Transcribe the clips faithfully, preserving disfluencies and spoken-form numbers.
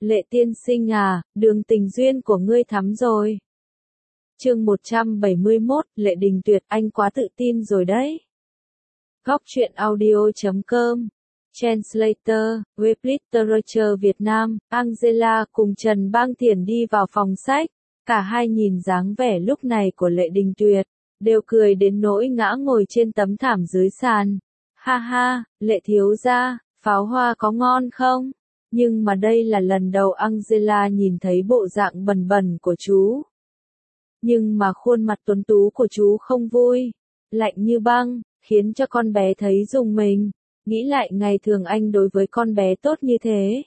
Lệ tiên sinh à, đường tình duyên của ngươi thắm rồi. Chương một trăm bảy mươi mốt, Lệ Đình Tuyệt, anh quá tự tin rồi đấy. Góc truyện audio chấm com, Translator, Web Literature Việt Nam, Angela cùng Trần Bang Thiển đi vào phòng sách. Cả hai nhìn dáng vẻ lúc này của Lệ Đình Tuyệt, đều cười đến nỗi ngã ngồi trên tấm thảm dưới sàn. Ha ha, Lệ thiếu gia, pháo hoa có ngon không? Nhưng mà đây là lần đầu Angela nhìn thấy bộ dạng bần bần của chú. Nhưng mà khuôn mặt tuấn tú của chú không vui, lạnh như băng, khiến cho con bé thấy rùng mình. Nghĩ lại ngày thường anh đối với con bé tốt như thế.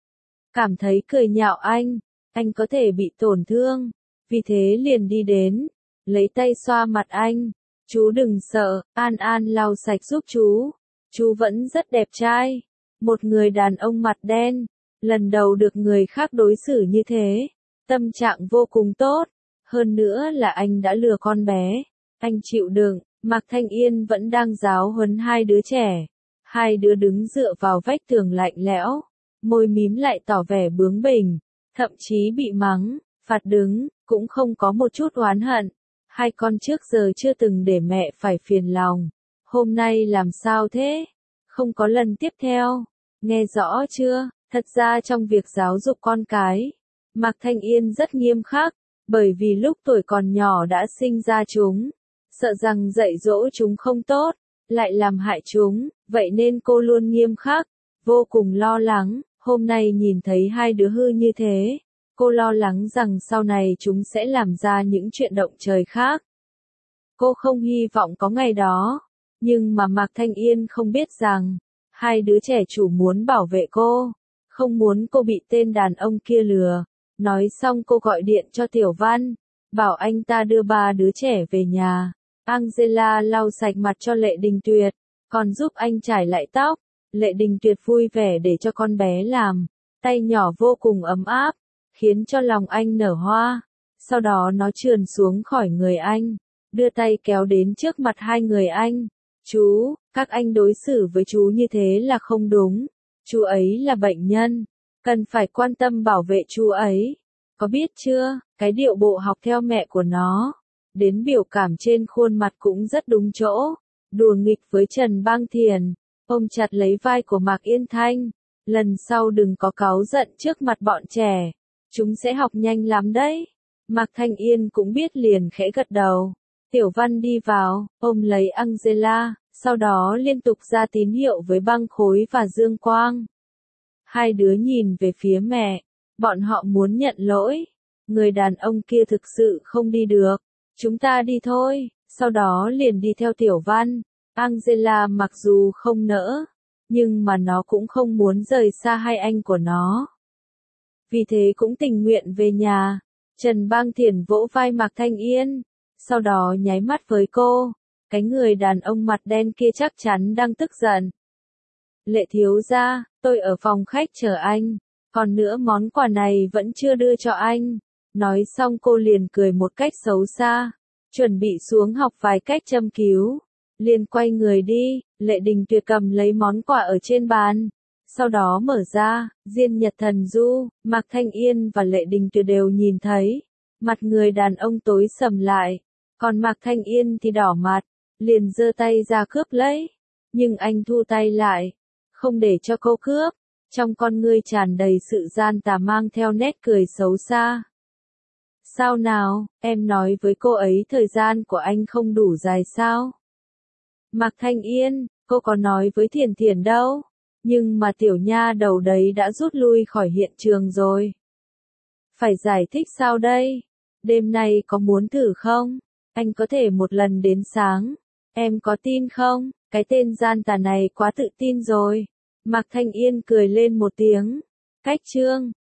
Cảm thấy cười nhạo anh, anh có thể bị tổn thương. Vì thế liền đi đến, lấy tay xoa mặt anh. Chú đừng sợ, An An lau sạch giúp chú. Chú vẫn rất đẹp trai. Một người đàn ông mặt đen, lần đầu được người khác đối xử như thế. Tâm trạng vô cùng tốt. Hơn nữa là anh đã lừa con bé. Anh chịu đựng, Mạc Thanh Yên vẫn đang giáo huấn hai đứa trẻ. Hai đứa đứng dựa vào vách tường lạnh lẽo, môi mím lại tỏ vẻ bướng bỉnh, thậm chí bị mắng, phạt đứng, cũng không có một chút oán hận. Hai con trước giờ chưa từng để mẹ phải phiền lòng. Hôm nay làm sao thế? Không có lần tiếp theo. Nghe rõ chưa? Thật ra trong việc giáo dục con cái, Mạc Thanh Yên rất nghiêm khắc, bởi vì lúc tuổi còn nhỏ đã sinh ra chúng, sợ rằng dạy dỗ chúng không tốt, lại làm hại chúng, vậy nên cô luôn nghiêm khắc, vô cùng lo lắng. Hôm nay nhìn thấy hai đứa hư như thế, cô lo lắng rằng sau này chúng sẽ làm ra những chuyện động trời khác. Cô không hy vọng có ngày đó, nhưng mà Mạc Thanh Yên không biết rằng, hai đứa trẻ chủ muốn bảo vệ cô, không muốn cô bị tên đàn ông kia lừa. Nói xong cô gọi điện cho Tiểu Văn, bảo anh ta đưa ba đứa trẻ về nhà. Angela lau sạch mặt cho Lệ Đình Tuyệt, còn giúp anh chải lại tóc. Lệ Đình Tuyệt vui vẻ để cho con bé làm, tay nhỏ vô cùng ấm áp, khiến cho lòng anh nở hoa. Sau đó nó trườn xuống khỏi người anh, đưa tay kéo đến trước mặt hai người anh. Chú, các anh đối xử với chú như thế là không đúng. Chú ấy là bệnh nhân, cần phải quan tâm bảo vệ chú ấy. Có biết chưa, cái điệu bộ học theo mẹ của nó, đến biểu cảm trên khuôn mặt cũng rất đúng chỗ. Đùa nghịch với Trần Bang Thiển, ôm chặt lấy vai của Mạc Yên Thanh. Lần sau đừng có cáu giận trước mặt bọn trẻ, chúng sẽ học nhanh lắm đấy. Mạc Thanh Yên cũng biết liền khẽ gật đầu. Tiểu Văn đi vào, ôm lấy Angela, sau đó liên tục ra tín hiệu với Băng Khối và Dương Quang. Hai đứa nhìn về phía mẹ, bọn họ muốn nhận lỗi. Người đàn ông kia thực sự không đi được. Chúng ta đi thôi, sau đó liền đi theo Tiểu Văn. Angela mặc dù không nỡ, nhưng mà nó cũng không muốn rời xa hai anh của nó. Vì thế cũng tình nguyện về nhà. Trần Bang Thiển vỗ vai Mạc Thanh Yên, sau đó nháy mắt với cô. Cái người đàn ông mặt đen kia chắc chắn đang tức giận. Lệ thiếu gia, tôi ở phòng khách chờ anh, còn nữa món quà này vẫn chưa đưa cho anh. Nói xong cô liền cười một cách xấu xa, chuẩn bị xuống học vài cách châm cứu. Liền quay người đi, Lệ Đình Tuyệt cầm lấy món quà ở trên bàn. Sau đó mở ra, Diên Nhật Thần Du, Mạc Thanh Yên và Lệ Đình Tuyệt đều nhìn thấy. Mặt người đàn ông tối sầm lại, còn Mạc Thanh Yên thì đỏ mặt, liền giơ tay ra cướp lấy. Nhưng anh thu tay lại, không để cho cô cướp. Trong con ngươi tràn đầy sự gian tà mang theo nét cười xấu xa. Sao nào, em nói với cô ấy thời gian của anh không đủ dài sao? Mạc Thanh Yên, cô có nói với Thiển Thiển đâu, nhưng mà tiểu nha đầu đấy đã rút lui khỏi hiện trường rồi. Phải giải thích sao đây? Đêm nay có muốn thử không? Anh có thể một lần đến sáng. Em có tin không? Cái tên gian tà này quá tự tin rồi. Mạc Thanh Yên cười lên một tiếng. Cách chương